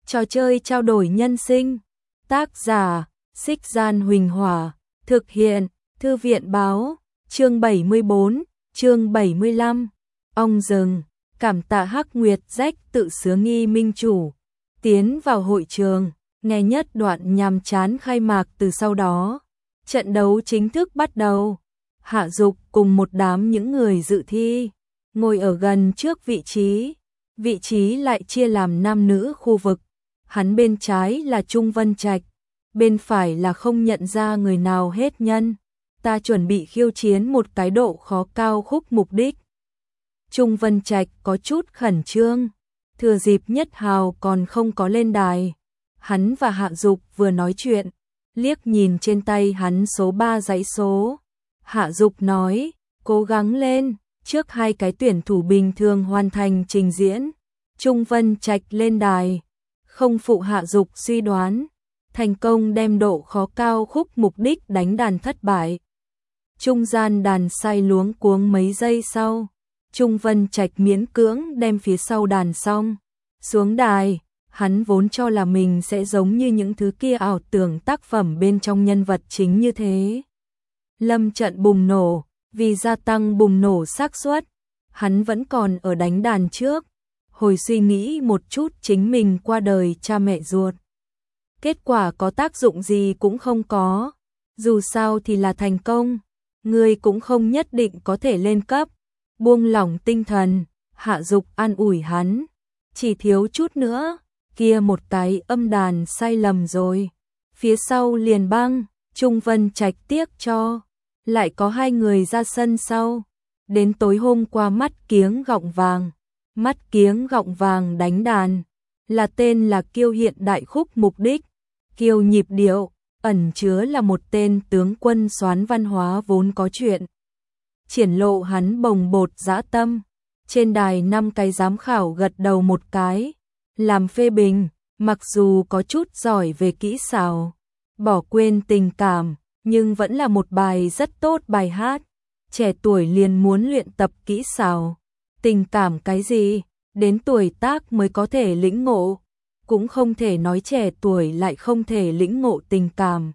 Trò chơi trao đổi nhân sinh. Tác giả, Xích Gian Huỳnh Hỏa. Thực hiện, Thư viện Báo. Chương 74, chương 75. Ong rừng. Cảm tạ Hắc Nguyệt Rách tự sướng nghi minh chủ. Tiến vào hội trường, nghe nhất đoạn nhàm chán khai mạc từ sau đó. Trận đấu chính thức bắt đầu. Hạ Dục cùng một đám những người dự thi, ngồi ở gần trước vị trí. Vị trí lại chia làm nam nữ khu vực. Hắn bên trái là Trung Vân Trạch, bên phải là không nhận ra người nào hết nhân. Ta chuẩn bị khiêu chiến một cái độ khó cao khúc mục đích. Trung Vân Trạch có chút khẩn trương, thừa dịp Nhất Hào còn không có lên đài. Hắn và Hạ Dục vừa nói chuyện, liếc nhìn trên tay hắn số 3 dãy số. Hạ Dục nói, cố gắng lên, trước hai cái tuyển thủ bình thường hoàn thành trình diễn. Trung Vân Trạch lên đài, không phụ Hạ Dục suy đoán, thành công đem độ khó cao khúc mục đích đánh đàn thất bại. Trung gian đàn sai luống cuống mấy giây sau, Trung Vân Trạch miễn cưỡng đem phía sau đàn xong. Xuống đài, hắn vốn cho là mình sẽ giống như những thứ kia ảo tưởng tác phẩm bên trong nhân vật chính như thế. Lâm trận bùng nổ, vì gia tăng bùng nổ xác suất, hắn vẫn còn ở đánh đàn trước, hồi suy nghĩ một chút chính mình qua đời cha mẹ ruột. Kết quả có tác dụng gì cũng không có, dù sao thì là thành công, người cũng không nhất định có thể lên cấp. Buông lỏng tinh thần, Hạ Dục an ủi hắn, chỉ thiếu chút nữa, kia một cái âm đàn sai lầm rồi, phía sau liền băng. Trung Vân Trạch tiếc cho, lại có hai người ra sân sau. Đến tối hôm qua Mắt Kiếng Gọng Vàng, Mắt Kiếng Gọng Vàng đánh đàn, là tên là Kiêu hiện đại khúc mục đích. Kiêu nhịp điệu, ẩn chứa là một tên tướng quân soán văn hóa vốn có chuyện. Triển lộ hắn bồng bột dã tâm. Trên đài 5 cái giám khảo gật đầu một cái, làm phê bình, mặc dù có chút giỏi về kỹ xảo, bỏ quên tình cảm, nhưng vẫn là một bài rất tốt bài hát. Trẻ tuổi liền muốn luyện tập kỹ xảo, tình cảm cái gì, đến tuổi tác mới có thể lĩnh ngộ, cũng không thể nói trẻ tuổi lại không thể lĩnh ngộ tình cảm.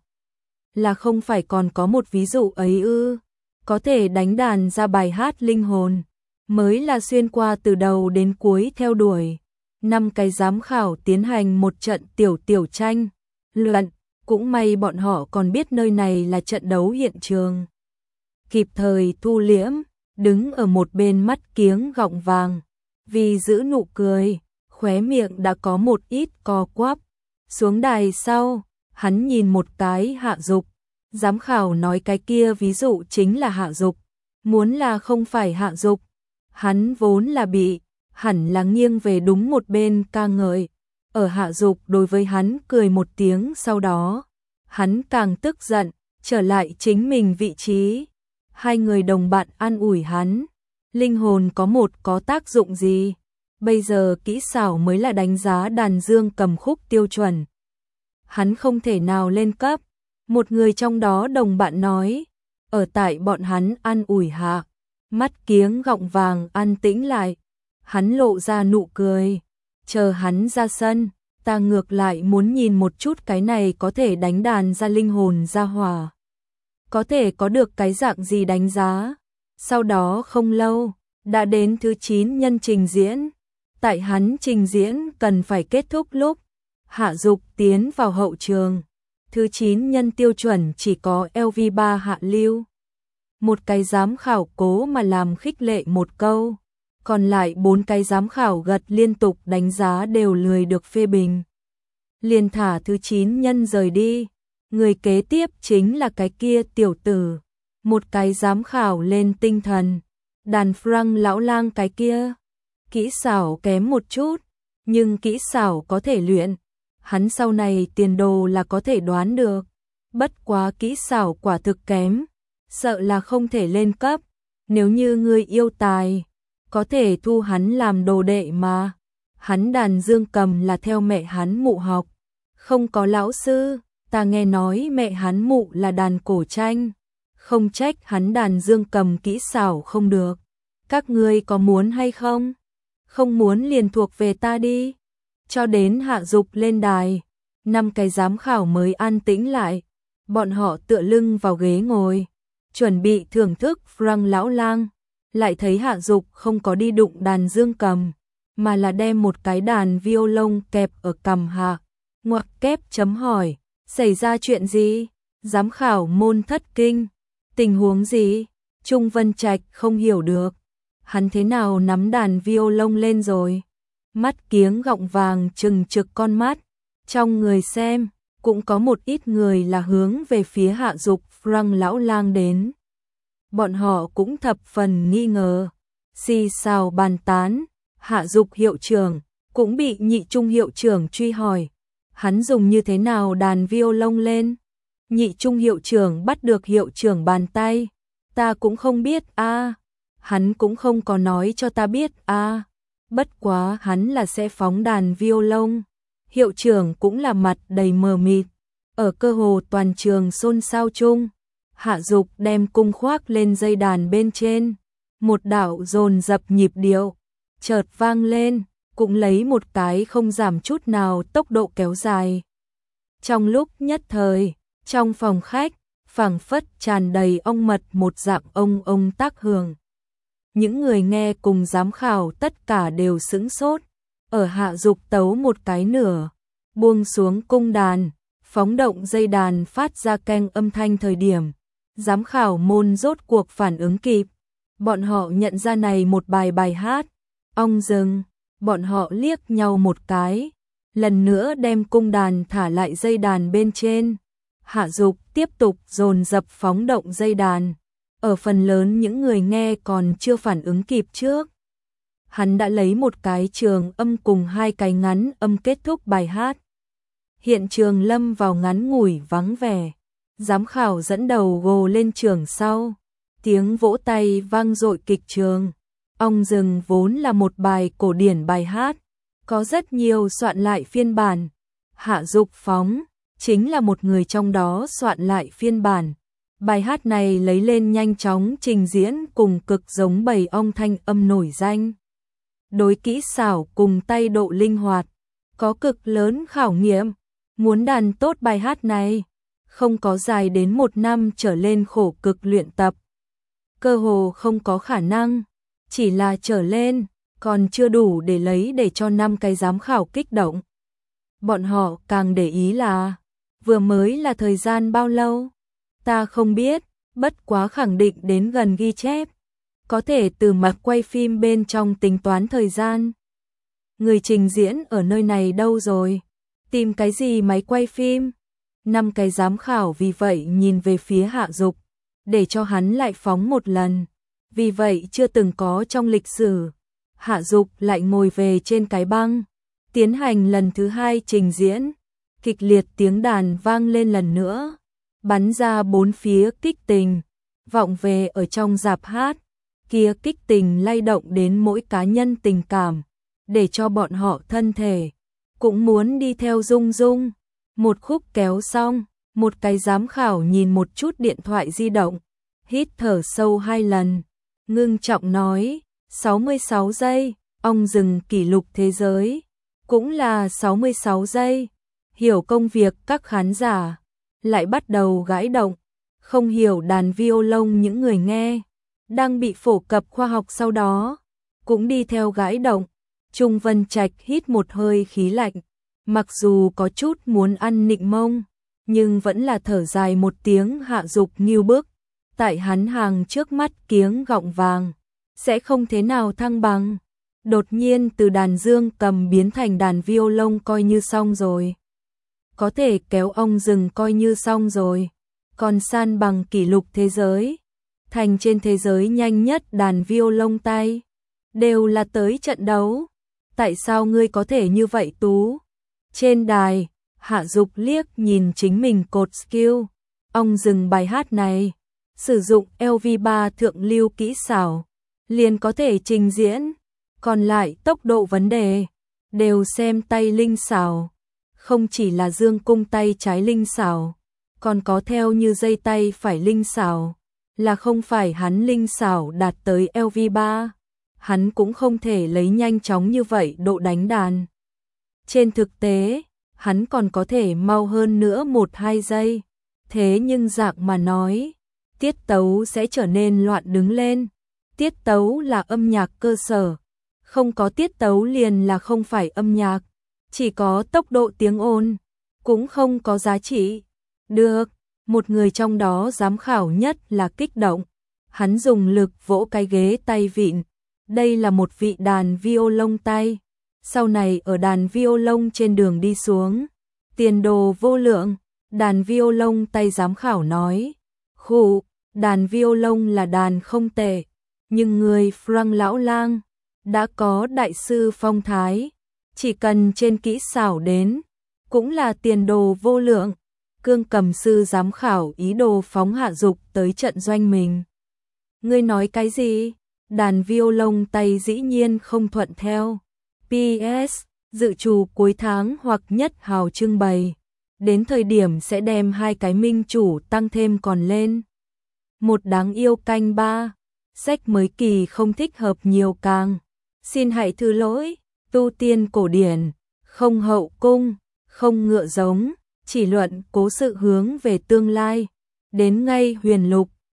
Là không phải còn có một ví dụ ấy ư? Có thể đánh đàn ra bài hát linh hồn, mới là xuyên qua từ đầu đến cuối theo đuổi. 5 cái giám khảo tiến hành một trận tiểu tranh luận, cũng may bọn họ còn biết nơi này là trận đấu hiện trường, kịp thời thu liễm. Đứng ở một bên Mắt Kiếng Gọng Vàng, vì giữ nụ cười, khóe miệng đã có một ít co quắp. Xuống đài sau, hắn nhìn một cái Hạ Dục. Giám khảo nói cái kia ví dụ chính là Hạ Dục, muốn là không phải Hạ Dục, hắn vốn là bị, hẳn là nghiêng về đúng một bên ca ngợi. Ở Hạ Dục đối với hắn cười một tiếng sau đó, hắn càng tức giận, trở lại chính mình vị trí. Hai người đồng bạn an ủi hắn, linh hồn có tác dụng gì, bây giờ kỹ xảo mới là đánh giá đàn dương cầm khúc tiêu chuẩn. Hắn không thể nào lên cấp. Một người trong đó đồng bạn nói, ở tại bọn hắn an ủi hạ, Mắt Kiếng Gọng Vàng an tĩnh lại, hắn lộ ra nụ cười, chờ hắn ra sân, ta ngược lại muốn nhìn một chút cái này có thể đánh đàn ra linh hồn ra hỏa, có thể có được cái dạng gì đánh giá. Sau đó không lâu, đã đến thứ 9 nhân trình diễn, tại hắn trình diễn cần phải kết thúc lúc, Hạ Dục tiến vào hậu trường. Thứ 9 nhân tiêu chuẩn chỉ có LV3 hạ lưu. Một cái giám khảo cố mà làm khích lệ một câu, còn lại 4 cái giám khảo gật liên tục đánh giá đều lười được phê bình. Liền thả thứ 9 nhân rời đi, người kế tiếp chính là cái kia tiểu tử. Một cái giám khảo lên tinh thần, đàn Frank lão lang cái kia, kỹ xảo kém một chút, nhưng kỹ xảo có thể luyện. Hắn sau này tiền đồ là có thể đoán được, bất quá kỹ xảo quả thực kém, sợ là không thể lên cấp. Nếu như ngươi yêu tài, có thể thu hắn làm đồ đệ mà. Hắn đàn dương cầm là theo mẹ hắn mụ học, không có lão sư, ta nghe nói mẹ hắn mụ là đàn cổ tranh, không trách hắn đàn dương cầm kỹ xảo không được. Các ngươi có muốn hay không? Không muốn liền thuộc về ta đi. Cho đến Hạ Dục lên đài, 5 cái giám khảo mới an tĩnh lại. Bọn họ tựa lưng vào ghế ngồi, chuẩn bị thưởng thức Frank lão lang, lại thấy Hạ Dục không có đi đụng đàn dương cầm, mà là đem một cái đàn violon kẹp ở cằm Hạ. Ngoặc kép chấm hỏi, xảy ra chuyện gì? Giám khảo môn thất kinh, tình huống gì? Trung Vân Trạch không hiểu được, hắn thế nào nắm đàn violon lên rồi? Mắt kiếng gọng vàng trừng trực con mắt, trong người xem, cũng có một ít người là hướng về phía Hạ Dục Frank lão lang đến. Bọn họ cũng thập phần nghi ngờ, xì xào bàn tán. Hạ Dục hiệu trưởng cũng bị Nhị Trung hiệu trưởng truy hỏi, hắn dùng như thế nào đàn violon lên? Nhị Trung hiệu trưởng bắt được hiệu trưởng bàn tay, ta cũng không biết a, hắn cũng không có nói cho ta biết a, bất quá hắn là sẽ phóng đàn violon. Hiệu trưởng cũng là mặt đầy mờ mịt, ở cơ hồ toàn trường xôn xao chung. Hạ Dục đem cung khoác lên dây đàn bên trên, một đạo dồn dập nhịp điệu chợt vang lên, cũng lấy một cái không giảm chút nào tốc độ kéo dài. Trong lúc nhất thời, trong phòng khách, phảng phất tràn đầy ong mật một dạng ông tác hưởng. Những người nghe cùng giám khảo tất cả đều sững sốt, ở Hạ Dục tấu một cái nửa, buông xuống cung đàn, phóng động dây đàn phát ra keng âm thanh thời điểm. Giám khảo môn rốt cuộc phản ứng kịp, bọn họ nhận ra này một bài hát, ong rừng, bọn họ liếc nhau một cái, lần nữa đem cung đàn thả lại dây đàn bên trên. Hạ Dục tiếp tục dồn dập phóng động dây đàn, ở phần lớn những người nghe còn chưa phản ứng kịp trước. Hắn đã lấy một cái trường âm cùng 2 cái ngắn âm kết thúc bài hát. Hiện trường lâm vào ngắn ngủi vắng vẻ. Giám khảo dẫn đầu gồ lên trường sau, tiếng vỗ tay vang dội kịch trường. Ong rừng vốn là một bài cổ điển bài hát, có rất nhiều soạn lại phiên bản. Hạ Dục phóng, chính là một người trong đó soạn lại phiên bản. Bài hát này lấy lên nhanh chóng trình diễn cùng cực giống bầy ong thanh âm nổi danh. Đối kỹ xảo cùng tay độ linh hoạt, có cực lớn khảo nghiệm. Muốn đàn tốt bài hát này, không có dài đến 1 năm trở lên khổ cực luyện tập. Cơ hồ không có khả năng, chỉ là trở lên, còn chưa đủ để lấy để cho 5 cái giám khảo kích động. Bọn họ càng để ý là, vừa mới là thời gian bao lâu? Ta không biết, bất quá khẳng định đến gần ghi chép. Có thể từ mặt quay phim bên trong tính toán thời gian. Người trình diễn ở nơi này đâu rồi? Tìm cái gì máy quay phim? 5 cái giám khảo vì vậy nhìn về phía Hạ Dục, để cho hắn lại phóng một lần. Vì vậy chưa từng có trong lịch sử. Hạ Dục lại ngồi về trên cái băng, tiến hành lần thứ 2 trình diễn. Kịch liệt tiếng đàn vang lên lần nữa, bắn ra 4 phía kích tình, vọng về ở trong rạp hát. Kia kích tình lay động đến mỗi cá nhân tình cảm, để cho bọn họ thân thể cũng muốn đi theo rung rung. Một khúc kéo xong, một cái giám khảo nhìn một chút điện thoại di động, hít thở sâu 2 lần, ngưng trọng nói, 66 giây, ong rừng kỷ lục thế giới, cũng là 66 giây. Hiểu công việc các khán giả, lại bắt đầu gãi động, không hiểu đàn violon những người nghe, đang bị phổ cập khoa học sau đó, cũng đi theo gãi động. Trung Vân Trạch hít một hơi khí lạnh, mặc dù có chút muốn ăn nịnh mông, nhưng vẫn là thở dài một tiếng. Hạ Dục nghiêu bức, tại hắn hàng trước mắt kiếng gọng vàng, sẽ không thế nào thăng bằng. Đột nhiên từ đàn dương cầm biến thành đàn violon coi như xong rồi. Có thể kéo ong rừng coi như xong rồi. Còn san bằng kỷ lục thế giới, thành trên thế giới nhanh nhất đàn violon tay, đều là tới trận đấu. Tại sao ngươi có thể như vậy Tú? Trên đài, Hạ Dục liếc nhìn chính mình cột skill, ong rừng bài hát này, sử dụng LV3 thượng lưu kỹ xảo, liền có thể trình diễn, còn lại tốc độ vấn đề, đều xem tay linh xảo. Không chỉ là dương cung tay trái linh xảo, còn có theo như dây tay phải linh xảo, là không phải hắn linh xảo đạt tới LV3, hắn cũng không thể lấy nhanh chóng như vậy độ đánh đàn. Trên thực tế, hắn còn có thể mau hơn nữa 1-2 giây. Thế nhưng dạng mà nói, tiết tấu sẽ trở nên loạn đứng lên. Tiết tấu là âm nhạc cơ sở. Không có tiết tấu liền là không phải âm nhạc. Chỉ có tốc độ tiếng ồn, cũng không có giá trị. Được, một người trong đó giám khảo nhất là kích động. Hắn dùng lực vỗ cái ghế tay vịn. Đây là một vị đàn violon tay. Sau này ở đàn violon trên đường đi xuống. Tiền đồ vô lượng, đàn violon tay giám khảo nói. Khụ, đàn violon là đàn không tệ. Nhưng người Frank lão lang đã có đại sư phong thái. Chỉ cần trên kỹ xảo đến, cũng là tiền đồ vô lượng. Cương cầm sư giám khảo ý đồ phóng hạ dục tới trận doanh mình. Ngươi nói cái gì? Đàn violon tay dĩ nhiên không thuận theo. PS, dự trù cuối tháng hoặc nhất hào trưng bày. Đến thời điểm sẽ đem 2 cái minh chủ tăng thêm còn lên. Một đáng yêu canh 3. Sách mới kỳ không thích hợp nhiều càng. Xin hãy thứ lỗi, tu tiên cổ điển, không hậu cung, không ngựa giống, chỉ luận cố sự hướng về tương lai. Đến ngay huyền lục,